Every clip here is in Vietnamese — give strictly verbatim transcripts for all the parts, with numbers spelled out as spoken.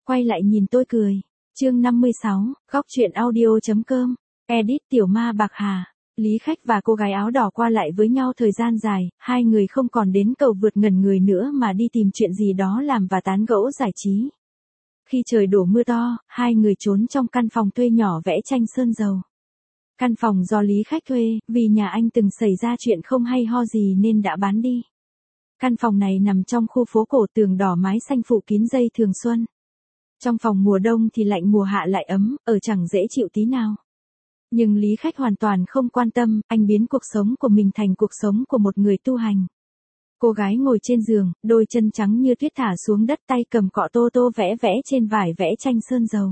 Quay lại nhìn tôi cười. Chương năm mươi sáu, góc truyện audio.com. Edit Tiểu Ma Bạc Hà. Lý Khách và cô gái áo đỏ qua lại với nhau thời gian dài, hai người không còn đến cầu vượt ngẩn người nữa mà đi tìm chuyện gì đó làm và tán gẫu giải trí. Khi trời đổ mưa to, hai người trốn trong căn phòng thuê nhỏ vẽ tranh sơn dầu. Căn phòng do Lý Khách thuê, vì nhà anh từng xảy ra chuyện không hay ho gì nên đã bán đi. Căn phòng này nằm trong khu phố cổ, tường đỏ mái xanh phủ kín dây thường xuân. Trong phòng mùa đông thì lạnh, mùa hạ lại ấm, ở chẳng dễ chịu tí nào. Nhưng Lý Khách hoàn toàn không quan tâm, anh biến cuộc sống của mình thành cuộc sống của một người tu hành. Cô gái ngồi trên giường, đôi chân trắng như tuyết thả xuống đất, tay cầm cọ tô tô vẽ vẽ trên vải vẽ tranh sơn dầu.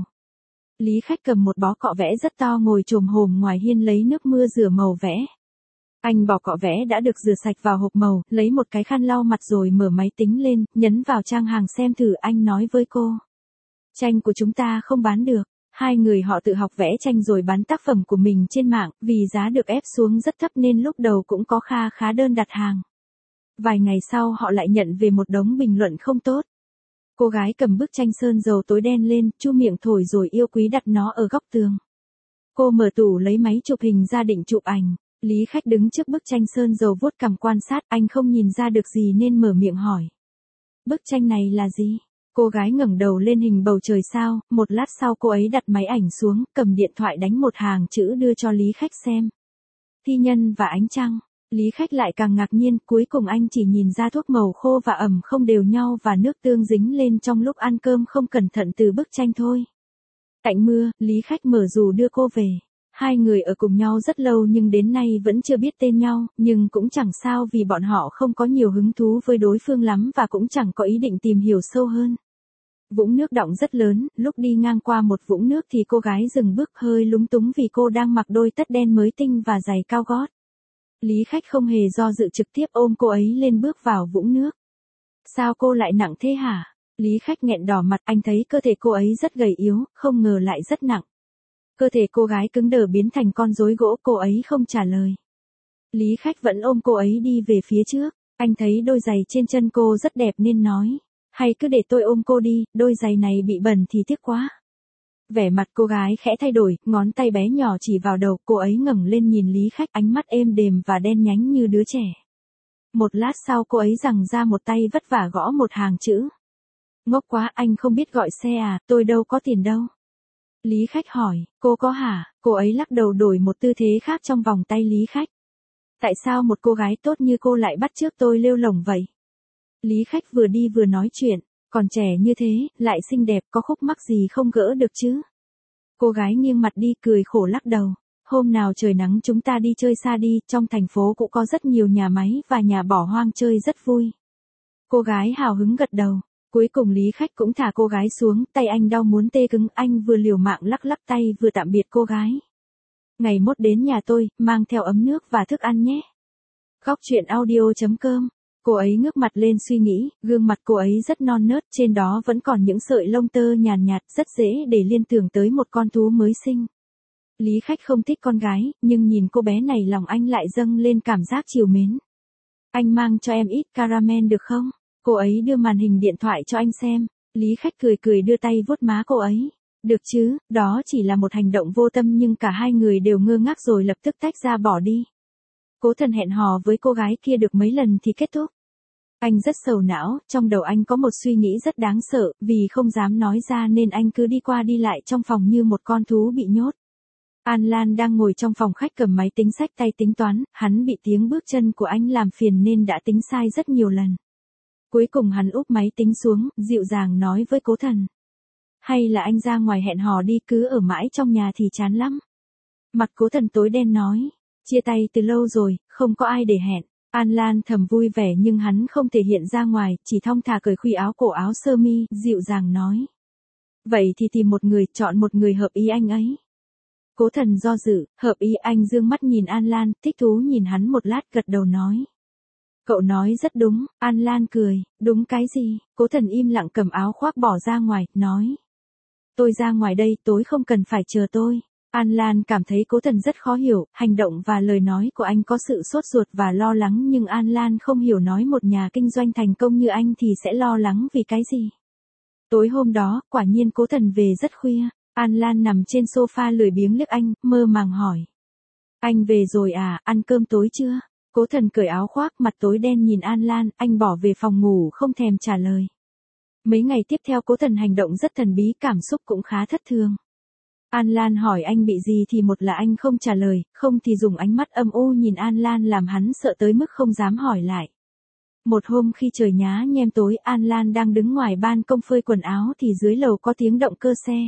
Lý Khách cầm một bó cọ vẽ rất to ngồi chồm hổm ngoài hiên lấy nước mưa rửa màu vẽ. Anh bỏ cọ vẽ đã được rửa sạch vào hộp màu, lấy một cái khăn lau mặt rồi mở máy tính lên, nhấn vào trang hàng xem thử. Anh nói với cô: tranh của chúng ta không bán được. Hai người họ tự học vẽ tranh rồi bán tác phẩm của mình trên mạng, vì giá được ép xuống rất thấp nên lúc đầu cũng có kha khá đơn đặt hàng. Vài ngày sau họ lại nhận về một đống bình luận không tốt. Cô gái cầm bức tranh sơn dầu tối đen lên, chu miệng thổi rồi yêu quý đặt nó ở góc tường. Cô mở tủ lấy máy chụp hình ra định chụp ảnh. Lý Khách đứng trước bức tranh sơn dầu vuốt cằm quan sát, anh không nhìn ra được gì nên mở miệng hỏi: bức tranh này là gì? Cô gái ngẩng đầu lên hình bầu trời sao, một lát sau cô ấy đặt máy ảnh xuống, cầm điện thoại đánh một hàng chữ đưa cho Lý Khách xem. Thi nhân và ánh trăng. Lý Khách lại càng ngạc nhiên, cuối cùng anh chỉ nhìn ra thuốc màu khô và ẩm không đều nhau và nước tương dính lên trong lúc ăn cơm không cẩn thận từ bức tranh thôi. Cạnh mưa, Lý Khách mở dù đưa cô về. Hai người ở cùng nhau rất lâu nhưng đến nay vẫn chưa biết tên nhau, nhưng cũng chẳng sao vì bọn họ không có nhiều hứng thú với đối phương lắm và cũng chẳng có ý định tìm hiểu sâu hơn. Vũng nước đọng rất lớn, lúc đi ngang qua một vũng nước thì cô gái dừng bước hơi lúng túng vì cô đang mặc đôi tất đen mới tinh và giày cao gót. Lý Khách không hề do dự trực tiếp ôm cô ấy lên bước vào vũng nước. Sao cô lại nặng thế hả? Lý Khách nghẹn đỏ mặt, anh thấy cơ thể cô ấy rất gầy yếu, không ngờ lại rất nặng. Cơ thể cô gái cứng đờ biến thành con rối gỗ, cô ấy không trả lời. Lý Khách vẫn ôm cô ấy đi về phía trước, anh thấy đôi giày trên chân cô rất đẹp nên nói: hay cứ để tôi ôm cô đi, đôi giày này bị bẩn thì tiếc quá. Vẻ mặt cô gái khẽ thay đổi, ngón tay bé nhỏ chỉ vào đầu, cô ấy ngẩng lên nhìn Lý Khách, ánh mắt êm đềm và đen nhánh như đứa trẻ. Một lát sau cô ấy giằng ra một tay vất vả gõ một hàng chữ. Ngốc quá, anh không biết gọi xe à, tôi đâu có tiền đâu. Lý Khách hỏi, cô có hả? Cô ấy lắc đầu đổi một tư thế khác trong vòng tay Lý Khách. Tại sao một cô gái tốt như cô lại bắt chước tôi lêu lổng vậy? Lý Khách vừa đi vừa nói chuyện, còn trẻ như thế, lại xinh đẹp, có khúc mắc gì không gỡ được chứ? Cô gái nghiêng mặt đi cười khổ lắc đầu. Hôm nào trời nắng chúng ta đi chơi xa đi, trong thành phố cũng có rất nhiều nhà máy và nhà bỏ hoang chơi rất vui. Cô gái hào hứng gật đầu. Cuối cùng Lý Khách cũng thả cô gái xuống, tay anh đau muốn tê cứng, anh vừa liều mạng lắc lắc tay vừa tạm biệt cô gái. Ngày mốt đến nhà tôi, mang theo ấm nước và thức ăn nhé. Góc truyện audio.com. Cô ấy ngước mặt lên suy nghĩ, gương mặt cô ấy rất non nớt, trên đó vẫn còn những sợi lông tơ nhàn nhạt, rất dễ để liên tưởng tới một con thú mới sinh. Lý Khách không thích con gái, nhưng nhìn cô bé này lòng anh lại dâng lên cảm giác trìu mến. Anh mang cho em ít caramel được không? Cô ấy đưa màn hình điện thoại cho anh xem. Lý Khách cười cười đưa tay vuốt má cô ấy. Được chứ, đó chỉ là một hành động vô tâm nhưng cả hai người đều ngơ ngác rồi lập tức tách ra bỏ đi. Cố Thần hẹn hò với cô gái kia được mấy lần thì kết thúc. Anh rất sầu não, trong đầu anh có một suy nghĩ rất đáng sợ, vì không dám nói ra nên anh cứ đi qua đi lại trong phòng như một con thú bị nhốt. An Lan đang ngồi trong phòng khách cầm máy tính xách tay tính toán, hắn bị tiếng bước chân của anh làm phiền nên đã tính sai rất nhiều lần. Cuối cùng hắn úp máy tính xuống, dịu dàng nói với Cố Thần. Hay là anh ra ngoài hẹn hò đi, cứ ở mãi trong nhà thì chán lắm. Mặt Cố Thần tối đen nói. Chia tay từ lâu rồi, không có ai để hẹn. An Lan thầm vui vẻ nhưng hắn không thể hiện ra ngoài, chỉ thong thả cởi khuy áo cổ áo sơ mi, dịu dàng nói. Vậy thì tìm một người, chọn một người hợp ý anh ấy. Cố Thần do dự, hợp ý anh dương mắt nhìn An Lan, thích thú nhìn hắn một lát gật đầu nói. Cậu nói rất đúng, An Lan cười, đúng cái gì? Cố Thần im lặng cầm áo khoác bỏ ra ngoài, nói. Tôi ra ngoài đây, tối không cần phải chờ tôi. An Lan cảm thấy Cố Thần rất khó hiểu, hành động và lời nói của anh có sự sốt ruột và lo lắng nhưng An Lan không hiểu nói một nhà kinh doanh thành công như anh thì sẽ lo lắng vì cái gì. Tối hôm đó, quả nhiên Cố Thần về rất khuya. An Lan nằm trên sofa lười biếng liếc anh, mơ màng hỏi. Anh về rồi à, ăn cơm tối chưa? Cố Thần cởi áo khoác, mặt tối đen nhìn An Lan, anh bỏ về phòng ngủ không thèm trả lời. Mấy ngày tiếp theo Cố Thần hành động rất thần bí, cảm xúc cũng khá thất thường. An Lan hỏi anh bị gì thì một là anh không trả lời, không thì dùng ánh mắt âm u nhìn An Lan làm hắn sợ tới mức không dám hỏi lại. Một hôm khi trời nhá nhem tối, An Lan đang đứng ngoài ban công phơi quần áo thì dưới lầu có tiếng động cơ xe.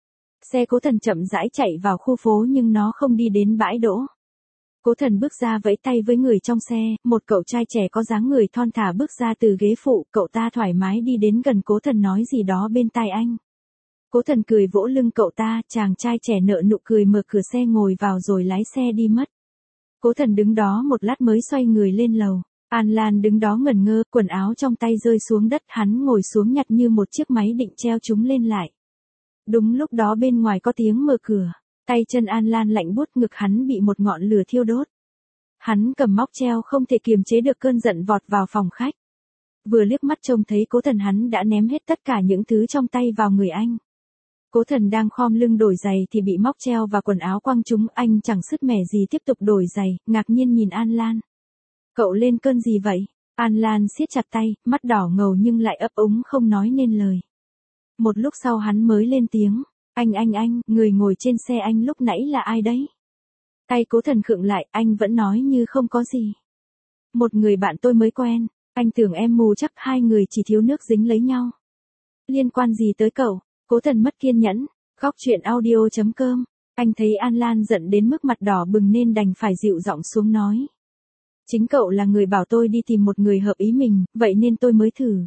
Xe Cố Thần chậm rãi chạy vào khu phố nhưng nó không đi đến bãi đỗ. Cố Thần bước ra vẫy tay với người trong xe, một cậu trai trẻ có dáng người thon thả bước ra từ ghế phụ, cậu ta thoải mái đi đến gần Cố Thần nói gì đó bên tai anh. Cố Thần cười vỗ lưng cậu ta, chàng trai trẻ nở nụ cười mở cửa xe ngồi vào rồi lái xe đi mất. Cố Thần đứng đó một lát mới xoay người lên lầu. An Lan đứng đó ngẩn ngơ, quần áo trong tay rơi xuống đất, hắn ngồi xuống nhặt như một chiếc máy định treo chúng lên lại. Đúng lúc đó bên ngoài có tiếng mở cửa, tay chân An Lan lạnh buốt, ngực hắn bị một ngọn lửa thiêu đốt. Hắn cầm móc treo không thể kiềm chế được cơn giận vọt vào phòng khách. Vừa liếc mắt trông thấy Cố Thần hắn đã ném hết tất cả những thứ trong tay vào người anh. Cố Thần đang khom lưng đổi giày thì bị móc treo và quần áo quăng trúng, anh chẳng sứt mẻ gì tiếp tục đổi giày, ngạc nhiên nhìn An Lan. Cậu lên cơn gì vậy? An Lan siết chặt tay, mắt đỏ ngầu nhưng lại ấp úng không nói nên lời. Một lúc sau hắn mới lên tiếng, anh anh anh, người ngồi trên xe anh lúc nãy là ai đấy? Tay Cố Thần khựng lại, anh vẫn nói như không có gì. Một người bạn tôi mới quen, anh tưởng em mù chắc, hai người chỉ thiếu nước dính lấy nhau. Liên quan gì tới cậu? Cố Thần mất kiên nhẫn, góc truyện audio chấm com, anh thấy An Lan giận đến mức mặt đỏ bừng nên đành phải dịu giọng xuống nói. Chính cậu là người bảo tôi đi tìm một người hợp ý mình, vậy nên tôi mới thử.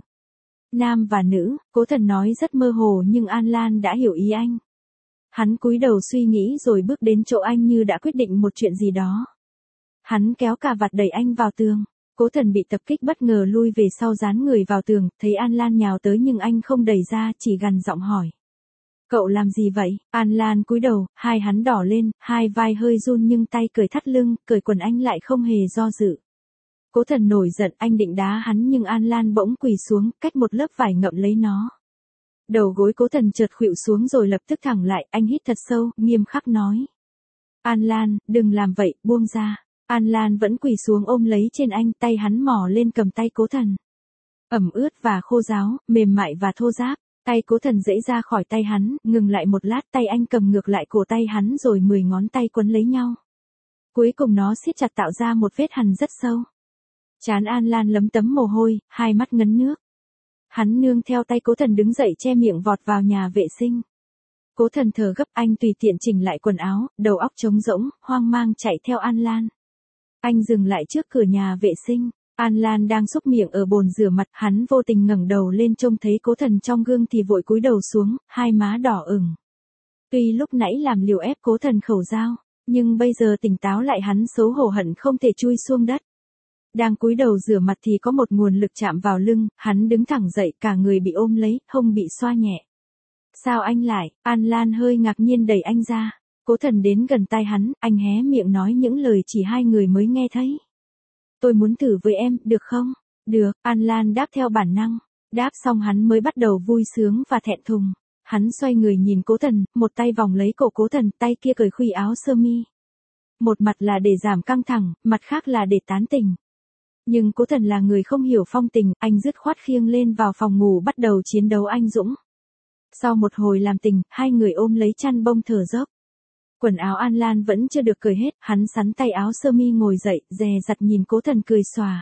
Nam và nữ, Cố Thần nói rất mơ hồ nhưng An Lan đã hiểu ý anh. Hắn cúi đầu suy nghĩ rồi bước đến chỗ anh như đã quyết định một chuyện gì đó. Hắn kéo cà vạt đẩy anh vào tường. Cố Thần bị tập kích bất ngờ lui về sau dán người vào tường, thấy An Lan nhào tới nhưng anh không đẩy ra, chỉ gằn giọng hỏi. Cậu làm gì vậy? An Lan cúi đầu, hai hắn đỏ lên, hai vai hơi run nhưng tay cởi thắt lưng, cởi quần anh lại không hề do dự. Cố Thần nổi giận, anh định đá hắn nhưng An Lan bỗng quỳ xuống, cách một lớp vải ngậm lấy nó. Đầu gối Cố Thần chợt khuỵu xuống rồi lập tức thẳng lại, anh hít thật sâu, nghiêm khắc nói. An Lan, đừng làm vậy, buông ra. An Lan vẫn quỳ xuống ôm lấy trên anh, tay hắn mò lên cầm tay Cố Thần. Ẩm ướt và khô ráo, mềm mại và thô ráp, tay Cố Thần giãy ra khỏi tay hắn, ngừng lại một lát, tay anh cầm ngược lại cổ tay hắn rồi mười ngón tay quấn lấy nhau. Cuối cùng nó siết chặt tạo ra một vết hằn rất sâu. Trán An Lan lấm tấm mồ hôi, hai mắt ngấn nước. Hắn nương theo tay Cố Thần đứng dậy che miệng vọt vào nhà vệ sinh. Cố Thần thở gấp, anh tùy tiện chỉnh lại quần áo, đầu óc trống rỗng, hoang mang chạy theo An Lan. Anh dừng lại trước cửa nhà vệ sinh, An Lan đang xúc miệng ở bồn rửa mặt, hắn vô tình ngẩng đầu lên trông thấy Cố Thần trong gương thì vội cúi đầu xuống, hai má đỏ ửng. Tuy lúc nãy làm liều ép Cố Thần khẩu dao, nhưng bây giờ tỉnh táo lại hắn xấu hổ hận không thể chui xuống đất. Đang cúi đầu rửa mặt thì có một nguồn lực chạm vào lưng, hắn đứng thẳng dậy, cả người bị ôm lấy, hông bị xoa nhẹ. Sao anh lại? An Lan hơi ngạc nhiên đẩy anh ra. Cố Thần đến gần tai hắn, anh hé miệng nói những lời chỉ hai người mới nghe thấy. Tôi muốn thử với em, được không? Được, An Lan đáp theo bản năng. Đáp xong hắn mới bắt đầu vui sướng và thẹn thùng. Hắn xoay người nhìn Cố Thần, một tay vòng lấy cổ Cố Thần, tay kia cởi khuy áo sơ mi. Một mặt là để giảm căng thẳng, mặt khác là để tán tỉnh. Nhưng Cố Thần là người không hiểu phong tình, anh dứt khoát khiêng lên vào phòng ngủ bắt đầu chiến đấu anh dũng. Sau một hồi làm tình, hai người ôm lấy chăn bông thở dốc. Quần áo An Lan vẫn chưa được cởi hết, hắn sắn tay áo sơ mi ngồi dậy, dè dặt nhìn Cố Thần cười xòa.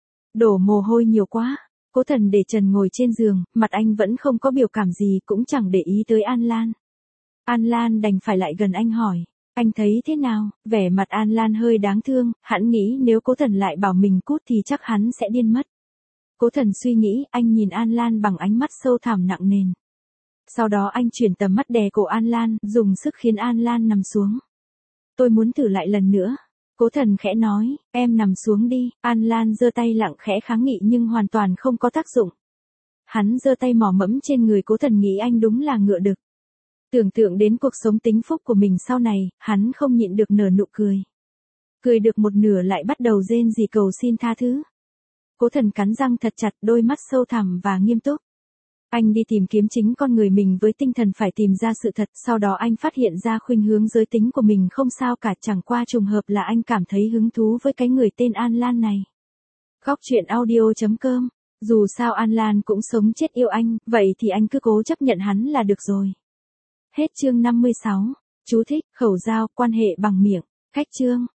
Đổ mồ hôi nhiều quá. Cố Thần để trần ngồi trên giường, mặt anh vẫn không có biểu cảm gì, cũng chẳng để ý tới An Lan. An Lan đành phải lại gần anh hỏi. Anh thấy thế nào? Vẻ mặt An Lan hơi đáng thương, hắn nghĩ nếu Cố Thần lại bảo mình cút thì chắc hắn sẽ điên mất. Cố Thần suy nghĩ, anh nhìn An Lan bằng ánh mắt sâu thẳm nặng nề. Sau đó anh chuyển tầm mắt đè cổ An Lan, dùng sức khiến An Lan nằm xuống. Tôi muốn thử lại lần nữa. Cố Thần khẽ nói, em nằm xuống đi. An Lan giơ tay lặng khẽ kháng nghị nhưng hoàn toàn không có tác dụng. Hắn giơ tay mò mẫm trên người Cố Thần nghĩ anh đúng là ngựa đực. Tưởng tượng đến cuộc sống tính phúc của mình sau này, hắn không nhịn được nở nụ cười. Cười được một nửa lại bắt đầu rên rỉ cầu xin tha thứ. Cố Thần cắn răng thật chặt, đôi mắt sâu thẳm và nghiêm túc. Anh đi tìm kiếm chính con người mình với tinh thần phải tìm ra sự thật, sau đó anh phát hiện ra khuynh hướng giới tính của mình không sao cả, chẳng qua trùng hợp là anh cảm thấy hứng thú với cái người tên An Lan này. Góc truyện audio chấm com. Dù sao An Lan cũng sống chết yêu anh, vậy thì anh cứ cố chấp nhận hắn là được rồi. Hết chương năm mươi sáu. Chú thích, khẩu giao, quan hệ bằng miệng. Khách chương.